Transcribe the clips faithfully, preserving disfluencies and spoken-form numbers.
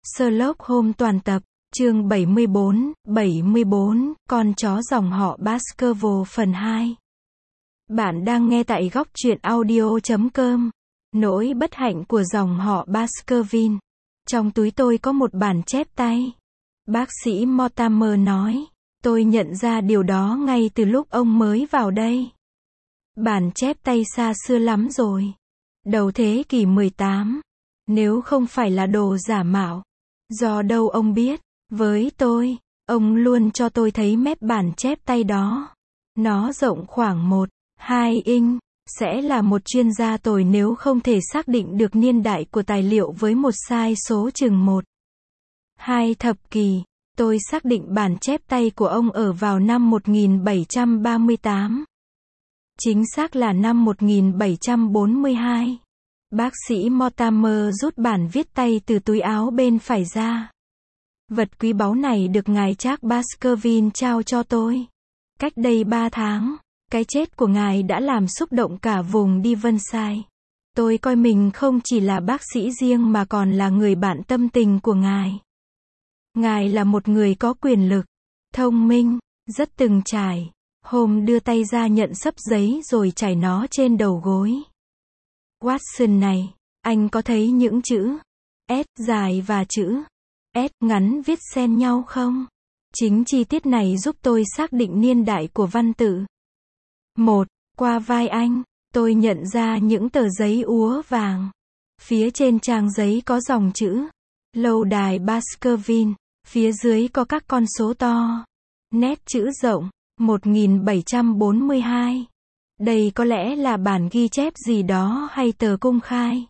Sherlock Holmes toàn tập, chương bảy mươi bốn, bảy mươi bốn, con chó dòng họ Baskerville phần hai. Bạn đang nghe tại góc truyện audio chấm com. Nỗi bất hạnh của dòng họ Baskerville. Trong túi tôi có một bản chép tay. Bác sĩ Mortimer nói. Tôi nhận ra điều đó ngay từ lúc ông mới vào đây. Bản chép tay xa xưa lắm rồi. Đầu thế kỷ mười tám. Nếu không phải là đồ giả mạo. Do đâu ông biết? Với tôi, ông luôn cho tôi thấy mép bản chép tay đó. Nó rộng khoảng một, hai inch. Sẽ là một chuyên gia tồi nếu không thể xác định được niên đại của tài liệu với một sai số chừng một, hai thập kỷ. Tôi xác định bản chép tay của ông ở vào năm một nghìn bảy trăm ba mươi tám. Chính xác là năm một nghìn bảy trăm bốn mươi hai. Bác sĩ Mortimer rút bản viết tay từ túi áo bên phải ra. Vật quý báu này được ngài Charles Baskerville trao cho tôi. Cách đây ba tháng, cái chết của ngài đã làm xúc động cả vùng Devonshire. Tôi coi mình không chỉ là bác sĩ riêng mà còn là người bạn tâm tình của ngài. Ngài là một người có quyền lực, thông minh, rất từng trải. Holmes đưa tay ra nhận xấp giấy rồi trải nó trên đầu gối. Watson này, anh có thấy những chữ S dài và chữ S ngắn viết xen nhau không? Chính chi tiết này giúp tôi xác định niên đại của văn tự. Một, qua vai anh, tôi nhận ra những tờ giấy úa vàng. Phía trên trang giấy có dòng chữ Lâu đài Baskerville, phía dưới có các con số to. Nét chữ rộng, một nghìn bảy trăm bốn mươi hai. Đây có lẽ là bản ghi chép gì đó hay tờ công khai?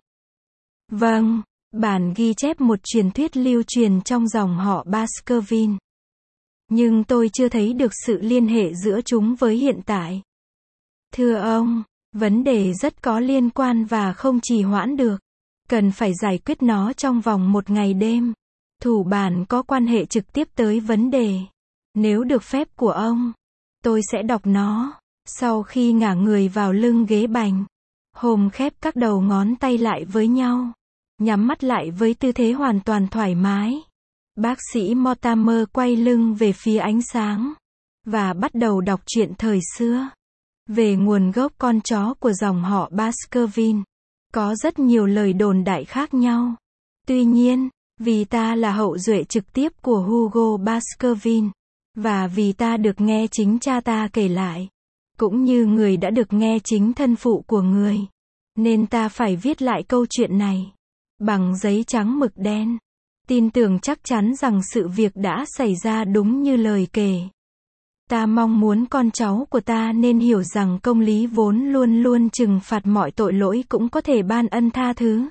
Vâng, bản ghi chép một truyền thuyết lưu truyền trong dòng họ Baskerville. Nhưng tôi chưa thấy được sự liên hệ giữa chúng với hiện tại. Thưa ông, vấn đề rất có liên quan và không trì hoãn được. Cần phải giải quyết nó trong vòng một ngày đêm. Thủ bản có quan hệ trực tiếp tới vấn đề. Nếu được phép của ông, tôi sẽ đọc nó. Sau khi ngả người vào lưng ghế bành, Holmes khép các đầu ngón tay lại với nhau, nhắm mắt lại với tư thế hoàn toàn thoải mái. Bác sĩ Mortimer quay lưng về phía ánh sáng, và bắt đầu đọc truyện thời xưa. Về nguồn gốc con chó của dòng họ Baskerville, có rất nhiều lời đồn đại khác nhau. Tuy nhiên, vì ta là hậu duệ trực tiếp của Hugo Baskerville, và vì ta được nghe chính cha ta kể lại, cũng như người đã được nghe chính thân phụ của người, nên ta phải viết lại câu chuyện này bằng giấy trắng mực đen, tin tưởng chắc chắn rằng sự việc đã xảy ra đúng như lời kể. Ta mong muốn con cháu của ta nên hiểu rằng công lý vốn luôn luôn trừng phạt mọi tội lỗi cũng có thể ban ân tha thứ.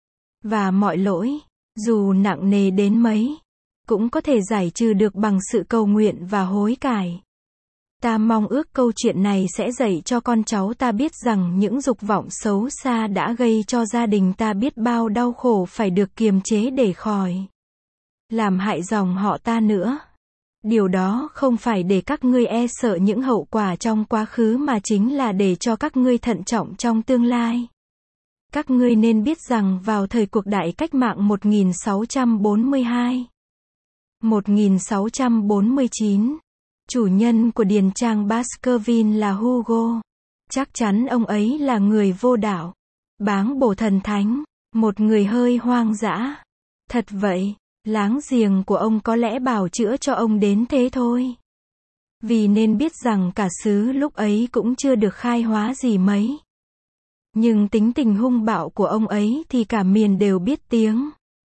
Và mọi lỗi, dù nặng nề đến mấy, cũng có thể giải trừ được bằng sự cầu nguyện và hối cải. Ta mong ước câu chuyện này sẽ dạy cho con cháu ta biết rằng những dục vọng xấu xa đã gây cho gia đình ta biết bao đau khổ phải được kiềm chế để khỏi làm hại dòng họ ta nữa. Điều đó không phải để các ngươi e sợ những hậu quả trong quá khứ mà chính là để cho các ngươi thận trọng trong tương lai. Các ngươi nên biết rằng vào thời cuộc đại cách mạng một nghìn sáu trăm bốn mươi hai, một nghìn sáu trăm bốn mươi chín, chủ nhân của điền trang Baskerville là Hugo. Chắc chắn ông ấy là người vô đạo, báng bổ thần thánh, một người hơi hoang dã. Thật vậy, láng giềng của ông có lẽ bào chữa cho ông đến thế thôi. Vì nên biết rằng cả xứ lúc ấy cũng chưa được khai hóa gì mấy. Nhưng tính tình hung bạo của ông ấy thì cả miền đều biết tiếng.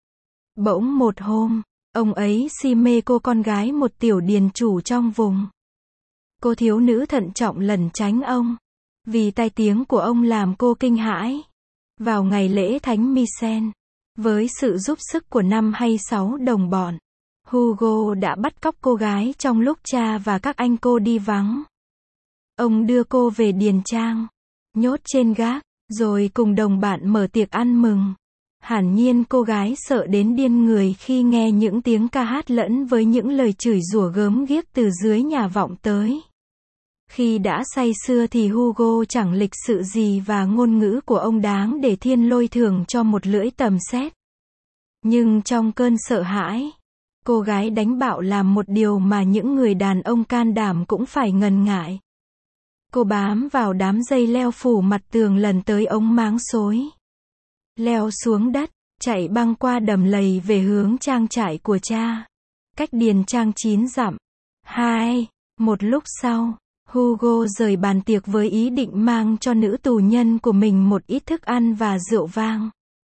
Bỗng một hôm, ông ấy si mê cô con gái một tiểu điền chủ trong vùng. Cô thiếu nữ thận trọng lẩn tránh ông, vì tai tiếng của ông làm cô kinh hãi. Vào ngày lễ Thánh Michel, với sự giúp sức của năm hay sáu đồng bọn, Hugo đã bắt cóc cô gái trong lúc cha và các anh cô đi vắng. Ông đưa cô về điền trang, nhốt trên gác, rồi cùng đồng bạn mở tiệc ăn mừng. Hẳn nhiên cô gái sợ đến điên người khi nghe những tiếng ca hát lẫn với những lời chửi rủa gớm ghiếc từ dưới nhà vọng tới. Khi đã say sưa thì Hugo chẳng lịch sự gì và ngôn ngữ của ông đáng để thiên lôi thưởng cho một lưỡi tầm xét. Nhưng trong cơn sợ hãi, cô gái đánh bạo làm một điều mà những người đàn ông can đảm cũng phải ngần ngại. Cô bám vào đám dây leo phủ mặt tường lần tới ống máng xối. Leo xuống đất, chạy băng qua đầm lầy về hướng trang trại của cha. Cách điền trang chín dặm. Hai, một lúc sau, Hugo rời bàn tiệc với ý định mang cho nữ tù nhân của mình một ít thức ăn và rượu vang.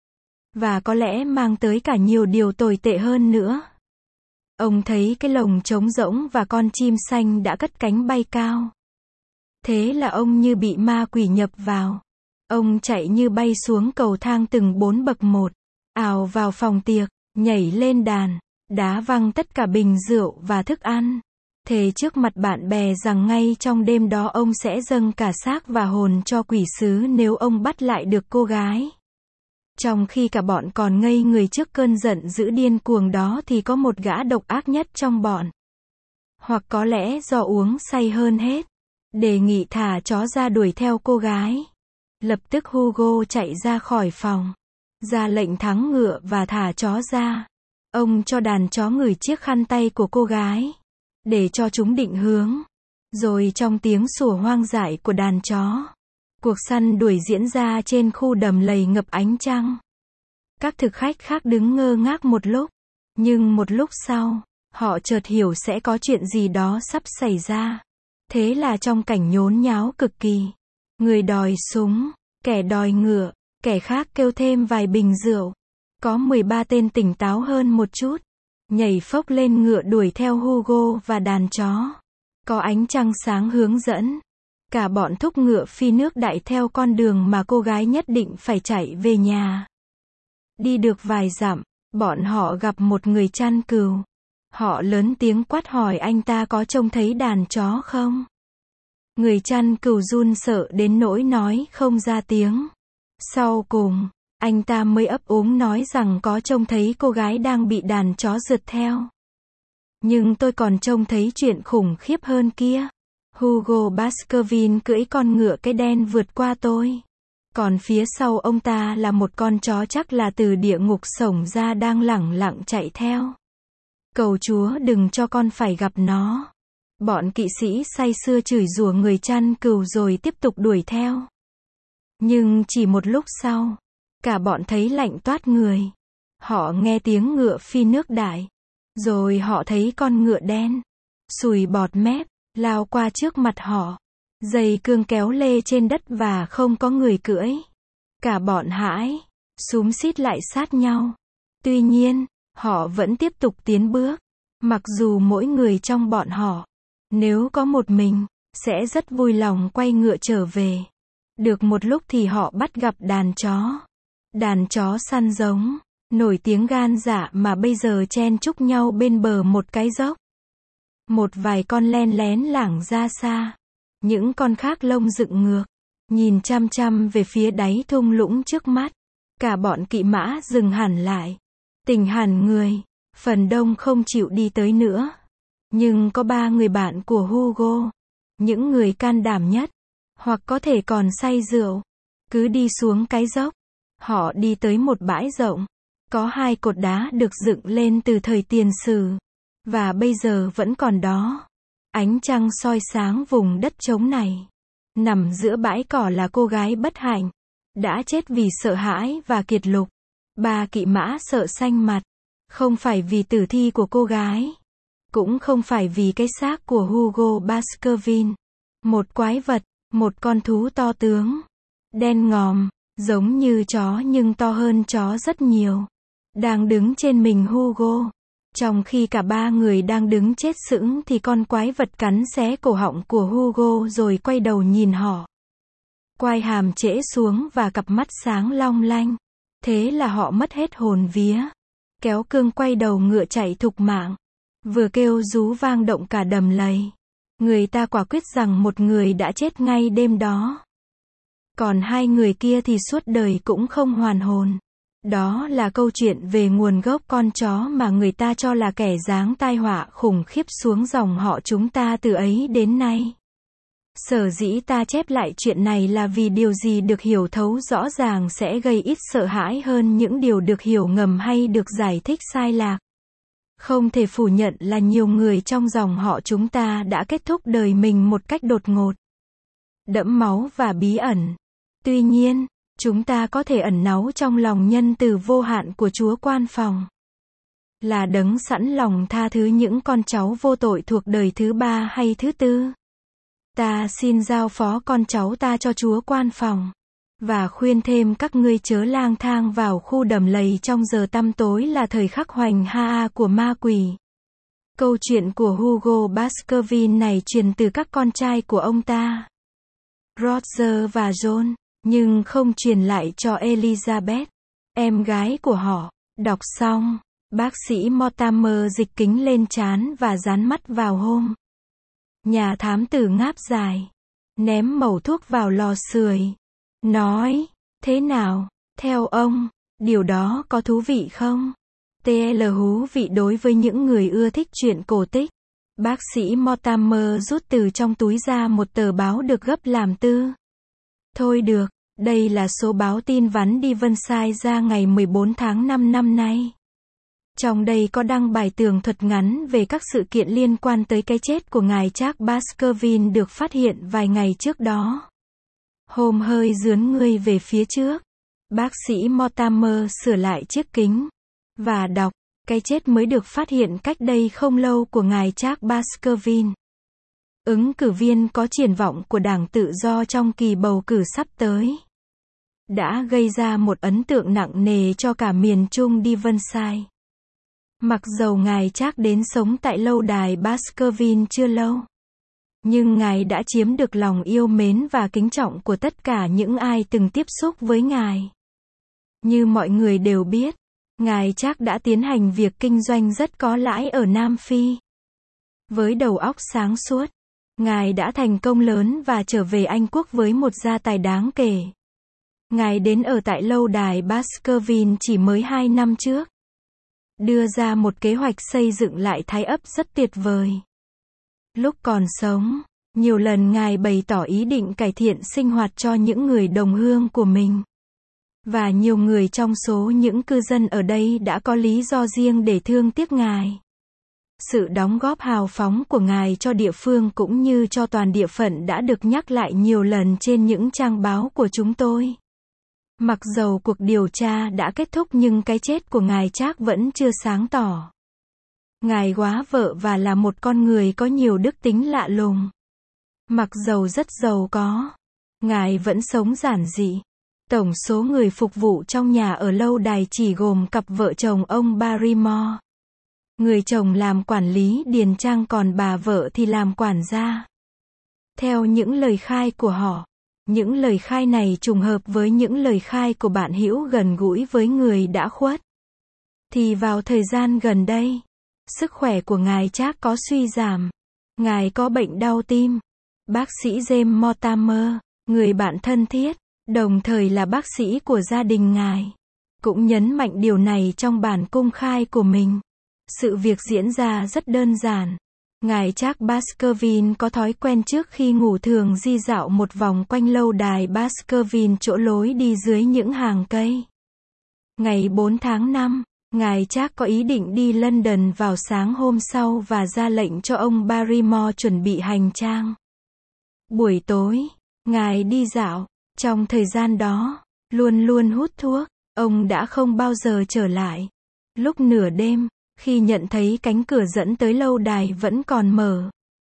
Và có lẽ mang tới cả nhiều điều tồi tệ hơn nữa. Ông thấy cái lồng trống rỗng và con chim xanh đã cất cánh bay cao. Thế là ông như bị ma quỷ nhập vào. Ông chạy như bay xuống cầu thang từng bốn bậc một, ào vào phòng tiệc, nhảy lên đàn, đá văng tất cả bình rượu và thức ăn. Thề trước mặt bạn bè rằng ngay trong đêm đó ông sẽ dâng cả xác và hồn cho quỷ sứ nếu ông bắt lại được cô gái. Trong khi cả bọn còn ngây người trước cơn giận dữ điên cuồng đó thì có một gã độc ác nhất trong bọn. Hoặc có lẽ do uống say hơn hết, đề nghị thả chó ra đuổi theo cô gái. Lập tức Hugo chạy ra khỏi phòng, ra lệnh thắng ngựa và thả chó ra. Ông cho đàn chó ngửi chiếc khăn tay của cô gái, để cho chúng định hướng. Rồi trong tiếng sủa hoang dại của đàn chó, cuộc săn đuổi diễn ra trên khu đầm lầy ngập ánh trăng. Các thực khách khác đứng ngơ ngác một lúc, nhưng một lúc sau, họ chợt hiểu sẽ có chuyện gì đó sắp xảy ra. Thế là trong cảnh nhốn nháo cực kỳ, người đòi súng, kẻ đòi ngựa, kẻ khác kêu thêm vài bình rượu. Có mười ba tên tỉnh táo hơn một chút, nhảy phốc lên ngựa đuổi theo Hugo và đàn chó. Có ánh trăng sáng hướng dẫn. Cả bọn thúc ngựa phi nước đại theo con đường mà cô gái nhất định phải chạy về nhà. Đi được vài dặm, bọn họ gặp một người chăn cừu. Họ lớn tiếng quát hỏi anh ta có trông thấy đàn chó không? Người chăn cừu run sợ đến nỗi nói không ra tiếng. Sau cùng, anh ta mới ấp úng nói rằng có trông thấy cô gái đang bị đàn chó rượt theo. Nhưng tôi còn trông thấy chuyện khủng khiếp hơn kia. Hugo Baskerville cưỡi con ngựa cái đen vượt qua tôi. Còn phía sau ông ta là một con chó chắc là từ địa ngục xổng ra đang lẳng lặng chạy theo. Cầu Chúa đừng cho con phải gặp nó. Bọn kỵ sĩ say sưa chửi rủa người chăn cừu rồi tiếp tục đuổi theo. Nhưng chỉ một lúc sau, cả bọn thấy lạnh toát người. Họ nghe tiếng ngựa phi nước đại. Rồi họ thấy con ngựa đen, sùi bọt mép, lao qua trước mặt họ. Dây cương kéo lê trên đất và không có người cưỡi. Cả bọn hãi, xúm xít lại sát nhau. Tuy nhiên, họ vẫn tiếp tục tiến bước. Mặc dù mỗi người trong bọn họ, nếu có một mình, sẽ rất vui lòng quay ngựa trở về. Được một lúc thì họ bắt gặp đàn chó. Đàn chó săn giống, nổi tiếng gan dạ mà bây giờ chen chúc nhau bên bờ một cái dốc. Một vài con len lén lảng ra xa. Những con khác lông dựng ngược, nhìn chăm chăm về phía đáy thung lũng trước mắt. Cả bọn kỵ mã dừng hẳn lại, tỉnh hẳn người, phần đông không chịu đi tới nữa. Nhưng có ba người bạn của Hugo, những người can đảm nhất, hoặc có thể còn say rượu, cứ đi xuống cái dốc. Họ đi tới một bãi rộng, có hai cột đá được dựng lên từ thời tiền sử, và bây giờ vẫn còn đó. Ánh trăng soi sáng vùng đất trống này. Nằm giữa bãi cỏ là cô gái bất hạnh, đã chết vì sợ hãi và kiệt lục. Ba kỵ mã sợ xanh mặt, không phải vì tử thi của cô gái, cũng không phải vì cái xác của Hugo Baskerville. Một quái vật, một con thú to tướng, đen ngòm, giống như chó nhưng to hơn chó rất nhiều, đang đứng trên mình Hugo. Trong khi cả ba người đang đứng chết sững thì con quái vật cắn xé cổ họng của Hugo rồi quay đầu nhìn họ. Quai hàm trễ xuống và cặp mắt sáng long lanh. Thế là họ mất hết hồn vía. Kéo cương quay đầu ngựa chạy thục mạng. Vừa kêu rú vang động cả đầm lầy. Người ta quả quyết rằng một người đã chết ngay đêm đó. Còn hai người kia thì suốt đời cũng không hoàn hồn. Đó là câu chuyện về nguồn gốc con chó mà người ta cho là kẻ giáng tai họa khủng khiếp xuống dòng họ chúng ta từ ấy đến nay. Sở dĩ ta chép lại chuyện này là vì điều gì được hiểu thấu rõ ràng sẽ gây ít sợ hãi hơn những điều được hiểu ngầm hay được giải thích sai lạc. Không thể phủ nhận là nhiều người trong dòng họ chúng ta đã kết thúc đời mình một cách đột ngột, đẫm máu và bí ẩn. Tuy nhiên, chúng ta có thể ẩn náu trong lòng nhân từ vô hạn của Chúa Quan Phòng, là đấng sẵn lòng tha thứ những con cháu vô tội thuộc đời thứ ba hay thứ tư. Ta xin giao phó con cháu ta cho Chúa Quan Phòng, và khuyên thêm các ngươi chớ lang thang vào khu đầm lầy trong giờ tăm tối là thời khắc hoành ha của ma quỷ. Câu chuyện của Hugo Baskerville này truyền từ các con trai của ông ta, Roger và John, nhưng không truyền lại cho Elizabeth, em gái của họ. Đọc xong, bác sĩ Mortimer dịch kính lên trán và dán mắt vào hôm. Nhà thám tử ngáp dài, ném mẩu thuốc vào lò sưởi, nói, thế nào, theo ông, điều đó có thú vị không? tê lờ thú vị đối với những người ưa thích chuyện cổ tích. Bác sĩ Mortimer rút từ trong túi ra một tờ báo được gấp làm tư. Thôi được, đây là số báo tin vắn Devonshire ra ngày mười bốn tháng năm năm nay. Trong đây có đăng bài tường thuật ngắn về các sự kiện liên quan tới cái chết của ngài Charles Baskerville được phát hiện vài ngày trước đó. Hôm hơi dướn người về phía trước. Bác sĩ Mortimer sửa lại chiếc kính và đọc, cái chết mới được phát hiện cách đây không lâu của ngài Charles Baskerville, ứng cử viên có triển vọng của Đảng Tự do trong kỳ bầu cử sắp tới, đã gây ra một ấn tượng nặng nề cho cả miền Trung Devonshire. Mặc dầu ngài Charles đến sống tại lâu đài Baskerville chưa lâu, nhưng ngài đã chiếm được lòng yêu mến và kính trọng của tất cả những ai từng tiếp xúc với ngài. Như mọi người đều biết, ngài Charles đã tiến hành việc kinh doanh rất có lãi ở Nam Phi. Với đầu óc sáng suốt, ngài đã thành công lớn và trở về Anh Quốc với một gia tài đáng kể. Ngài đến ở tại lâu đài Baskerville chỉ mới hai năm trước, đưa ra một kế hoạch xây dựng lại Thái ấp rất tuyệt vời. Lúc còn sống, nhiều lần ngài bày tỏ ý định cải thiện sinh hoạt cho những người đồng hương của mình. Và nhiều người trong số những cư dân ở đây đã có lý do riêng để thương tiếc ngài. Sự đóng góp hào phóng của ngài cho địa phương cũng như cho toàn địa phận đã được nhắc lại nhiều lần trên những trang báo của chúng tôi. Mặc dầu cuộc điều tra đã kết thúc nhưng cái chết của ngài Charles vẫn chưa sáng tỏ. Ngài góa vợ và là một con người có nhiều đức tính lạ lùng. Mặc dầu rất giàu có, ngài vẫn sống giản dị. Tổng số người phục vụ trong nhà ở lâu đài chỉ gồm cặp vợ chồng ông Barrymore. Người chồng làm quản lý điền trang còn bà vợ thì làm quản gia. Theo những lời khai của họ, những lời khai này trùng hợp với những lời khai của bạn hữu gần gũi với người đã khuất. Thì vào thời gian gần đây, sức khỏe của ngài Charles có suy giảm. Ngài có bệnh đau tim. Bác sĩ James Mortimer, người bạn thân thiết, đồng thời là bác sĩ của gia đình ngài, cũng nhấn mạnh điều này trong bản công khai của mình. Sự việc diễn ra rất đơn giản. Ngài Charles Baskerville có thói quen trước khi ngủ thường di dạo một vòng quanh lâu đài Baskerville chỗ lối đi dưới những hàng cây. Ngày bốn tháng năm, ngài Charles có ý định đi London vào sáng hôm sau và ra lệnh cho ông Barrymore chuẩn bị hành trang. Buổi tối, ngài đi dạo. Trong thời gian đó, luôn luôn hút thuốc, ông đã không bao giờ trở lại. Lúc nửa đêm, khi nhận thấy cánh cửa dẫn tới lâu đài vẫn còn mở,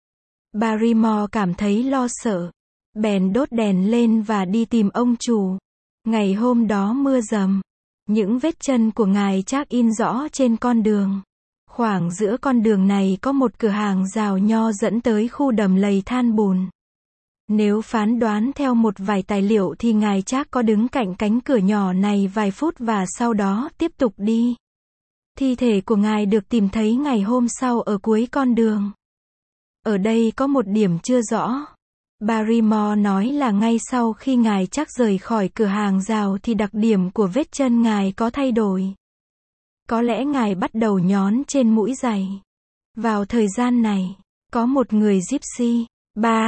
Barrymore cảm thấy lo sợ, bèn đốt đèn lên và đi tìm ông chủ. Ngày hôm đó mưa dầm, những vết chân của ngài Charles in rõ trên con đường. Khoảng giữa con đường này có một cửa hàng rào nho dẫn tới khu đầm lầy than bùn. Nếu phán đoán theo một vài tài liệu thì ngài Charles có đứng cạnh cánh cửa nhỏ này vài phút và sau đó tiếp tục đi. Thi thể của ngài được tìm thấy ngày hôm sau ở cuối con đường. Ở đây có một điểm chưa rõ. Barrymore nói là ngay sau khi ngài Charles rời khỏi cửa hàng rào thì đặc điểm của vết chân ngài có thay đổi. Có lẽ ngài bắt đầu nhón trên mũi giày. Vào thời gian này, có một người gypsy, ba,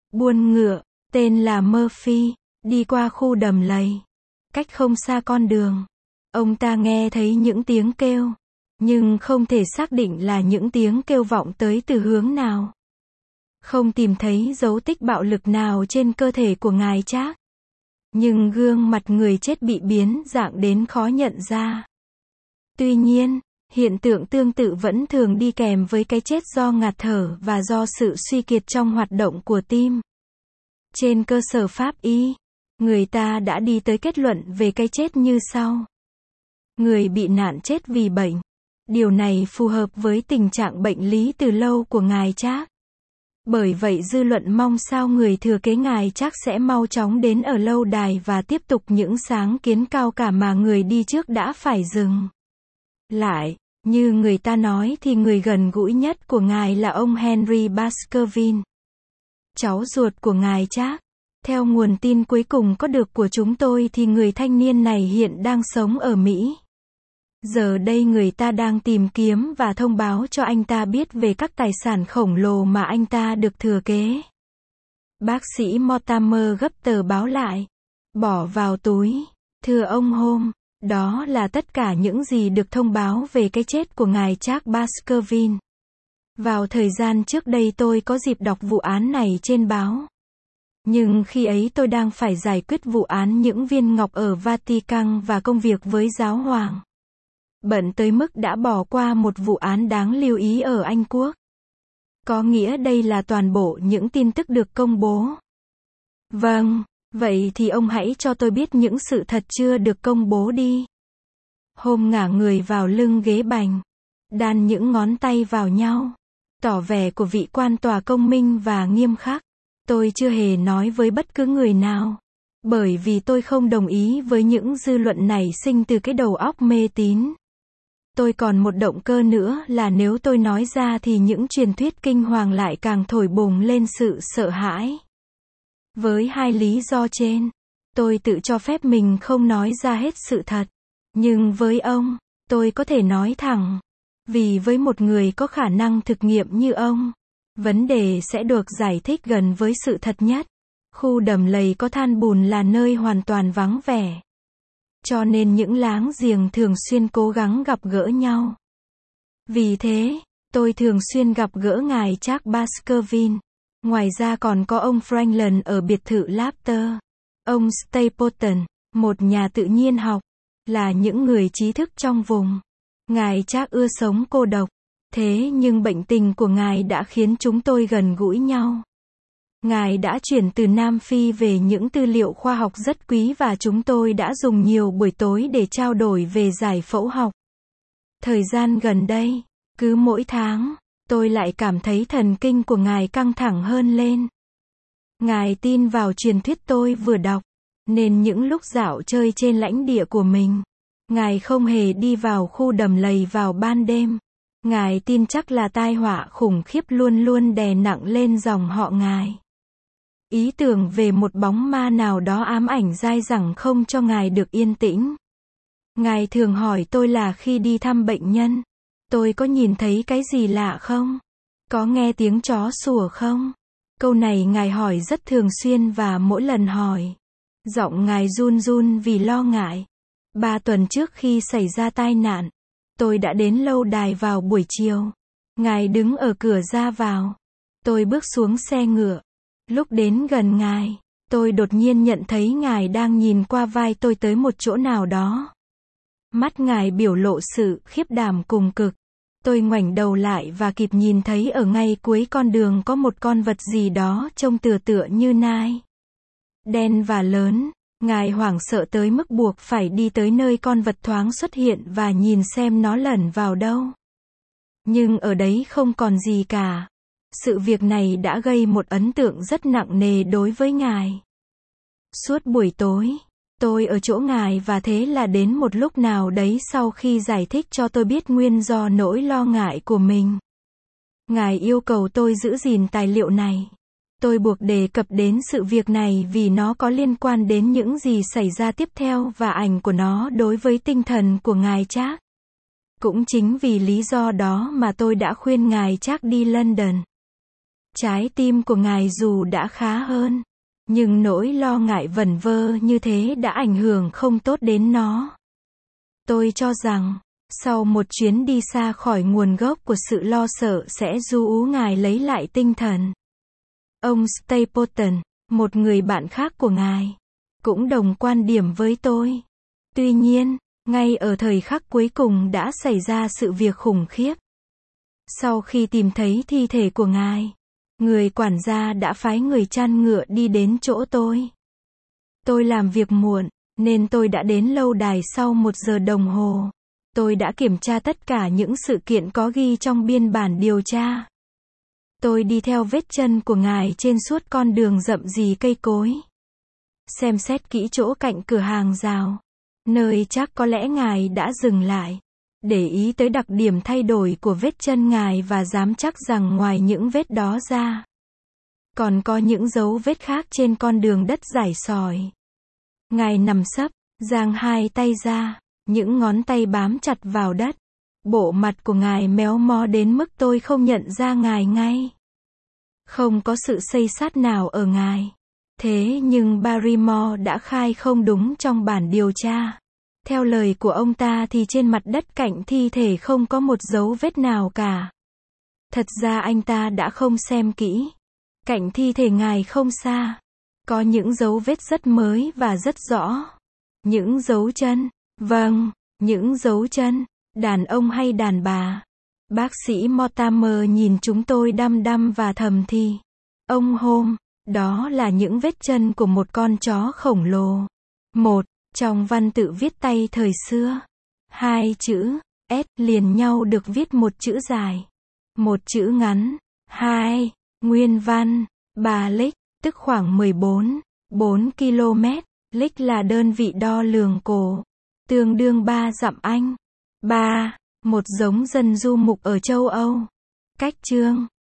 buôn ngựa, tên là Murphy, đi qua khu đầm lầy. Cách không xa con đường, ông ta nghe thấy những tiếng kêu, nhưng không thể xác định là những tiếng kêu vọng tới từ hướng nào. Không tìm thấy dấu tích bạo lực nào trên cơ thể của ngài Trác. Nhưng gương mặt người chết bị biến dạng đến khó nhận ra. Tuy nhiên, hiện tượng tương tự vẫn thường đi kèm với cái chết do ngạt thở và do sự suy kiệt trong hoạt động của tim. Trên cơ sở pháp y, người ta đã đi tới kết luận về cái chết như sau. Người bị nạn chết vì bệnh. Điều này phù hợp với tình trạng bệnh lý từ lâu của ngài Trác. Bởi vậy dư luận mong sao người thừa kế ngài Trác sẽ mau chóng đến ở lâu đài và tiếp tục những sáng kiến cao cả mà người đi trước đã phải dừng lại. Như người ta nói thì người gần gũi nhất của ngài là ông Henry Baskerville, cháu ruột của ngài Trác. Theo nguồn tin cuối cùng có được của chúng tôi thì người thanh niên này hiện đang sống ở Mỹ. Giờ đây người ta đang tìm kiếm và thông báo cho anh ta biết về các tài sản khổng lồ mà anh ta được thừa kế. Bác sĩ Mortimer gấp tờ báo lại, bỏ vào túi. Thưa ông Holmes, đó là tất cả những gì được thông báo về cái chết của ngài Trác Baskerville. Vào thời gian trước đây tôi có dịp đọc vụ án này trên báo. Nhưng khi ấy tôi đang phải giải quyết vụ án những viên ngọc ở Vatican và công việc với giáo hoàng. Bận tới mức đã bỏ qua một vụ án đáng lưu ý ở Anh Quốc. Có nghĩa đây là toàn bộ những tin tức được công bố. Vâng, vậy thì ông hãy cho tôi biết những sự thật chưa được công bố đi. Holmes ngả người vào lưng ghế bành, đan những ngón tay vào nhau, tỏ vẻ của vị quan tòa công minh và nghiêm khắc. Tôi chưa hề nói với bất cứ người nào. Bởi vì tôi không đồng ý với những dư luận nảy sinh từ cái đầu óc mê tín. Tôi còn một động cơ nữa là nếu tôi nói ra thì những truyền thuyết kinh hoàng lại càng thổi bùng lên sự sợ hãi. Với hai lý do trên, tôi tự cho phép mình không nói ra hết sự thật. Nhưng với ông, tôi có thể nói thẳng. Vì với một người có khả năng thực nghiệm như ông, vấn đề sẽ được giải thích gần với sự thật nhất. Khu đầm lầy có than bùn là nơi hoàn toàn vắng vẻ. Cho nên những láng giềng thường xuyên cố gắng gặp gỡ nhau. Vì thế, tôi thường xuyên gặp gỡ ngài Trác Baskerville. Ngoài ra còn có ông Franklin ở biệt thự Lafter. Ông Stapleton, một nhà tự nhiên học, là những người trí thức trong vùng. Ngài Trác ưa sống cô độc. Thế nhưng bệnh tình của ngài đã khiến chúng tôi gần gũi nhau. Ngài đã chuyển từ Nam Phi về những tư liệu khoa học rất quý và chúng tôi đã dùng nhiều buổi tối để trao đổi về giải phẫu học. Thời gian gần đây, cứ mỗi tháng, tôi lại cảm thấy thần kinh của ngài căng thẳng hơn lên. Ngài tin vào truyền thuyết tôi vừa đọc, nên những lúc dạo chơi trên lãnh địa của mình, ngài không hề đi vào khu đầm lầy vào ban đêm. Ngài tin chắc là tai họa khủng khiếp luôn luôn đè nặng lên dòng họ ngài. Ý tưởng về một bóng ma nào đó ám ảnh dai dẳng không cho ngài được yên tĩnh. Ngài thường hỏi tôi là khi đi thăm bệnh nhân, tôi có nhìn thấy cái gì lạ không? Có nghe tiếng chó sủa không? Câu này ngài hỏi rất thường xuyên và mỗi lần hỏi, giọng ngài run run vì lo ngại. Ba tuần trước khi xảy ra tai nạn, tôi đã đến lâu đài vào buổi chiều. Ngài đứng ở cửa ra vào. Tôi bước xuống xe ngựa. Lúc đến gần ngài, tôi đột nhiên nhận thấy ngài đang nhìn qua vai tôi tới một chỗ nào đó. Mắt ngài biểu lộ sự khiếp đảm cùng cực. Tôi ngoảnh đầu lại và kịp nhìn thấy ở ngay cuối con đường có một con vật gì đó trông tựa tựa như nai. Đen và lớn. Ngài hoảng sợ tới mức buộc phải đi tới nơi con vật thoáng xuất hiện và nhìn xem nó lẩn vào đâu. Nhưng ở đấy không còn gì cả. Sự việc này đã gây một ấn tượng rất nặng nề đối với ngài. Suốt buổi tối, tôi ở chỗ ngài và thế là đến một lúc nào đấy sau khi giải thích cho tôi biết nguyên do nỗi lo ngại của mình. Ngài yêu cầu tôi giữ gìn tài liệu này. Tôi buộc đề cập đến sự việc này vì nó có liên quan đến những gì xảy ra tiếp theo và ảnh của nó đối với tinh thần của ngài Trác. Cũng chính vì lý do đó mà tôi đã khuyên ngài Trác đi London. Trái tim của ngài dù đã khá hơn, nhưng nỗi lo ngại vẩn vơ như thế đã ảnh hưởng không tốt đến nó. Tôi cho rằng, sau một chuyến đi xa khỏi nguồn gốc của sự lo sợ sẽ giúp ngài lấy lại tinh thần. Ông Stapleton, một người bạn khác của ngài, cũng đồng quan điểm với tôi. Tuy nhiên, ngay ở thời khắc cuối cùng đã xảy ra sự việc khủng khiếp. Sau khi tìm thấy thi thể của ngài, người quản gia đã phái người chăn ngựa đi đến chỗ tôi. Tôi làm việc muộn, nên tôi đã đến lâu đài sau một giờ đồng hồ. Tôi đã kiểm tra tất cả những sự kiện có ghi trong biên bản điều tra. Tôi đi theo vết chân của ngài trên suốt con đường rậm rì cây cối. Xem xét kỹ chỗ cạnh cửa hàng rào, nơi chắc có lẽ ngài đã dừng lại. Để ý tới đặc điểm thay đổi của vết chân ngài và dám chắc rằng ngoài những vết đó ra, còn có những dấu vết khác trên con đường đất rải sỏi. Ngài nằm sấp, giang hai tay ra, những ngón tay bám chặt vào đất. Bộ mặt của ngài méo mó đến mức tôi không nhận ra ngài ngay. Không có sự xây xát nào ở ngài. Thế nhưng Barrymore đã khai không đúng trong bản điều tra. Theo lời của ông ta thì trên mặt đất cạnh thi thể không có một dấu vết nào cả. Thật ra anh ta đã không xem kỹ. Cạnh thi thể ngài không xa, có những dấu vết rất mới và rất rõ. Những dấu chân, vâng, những dấu chân, đàn ông hay đàn bà. Bác sĩ Mortimer nhìn chúng tôi đăm đăm và thầm thì. Ông Holmes, đó là những vết chân của một con chó khổng lồ. Một, trong văn tự viết tay thời xưa, hai chữ S liền nhau được viết một chữ dài, một chữ ngắn. Hai, nguyên văn, ba lick, tức khoảng mười bốn, bốn ki lô mét. Lick là đơn vị đo lường cổ, tương đương ba dặm Anh. Ba, một giống dân du mục ở châu Âu. Cách chương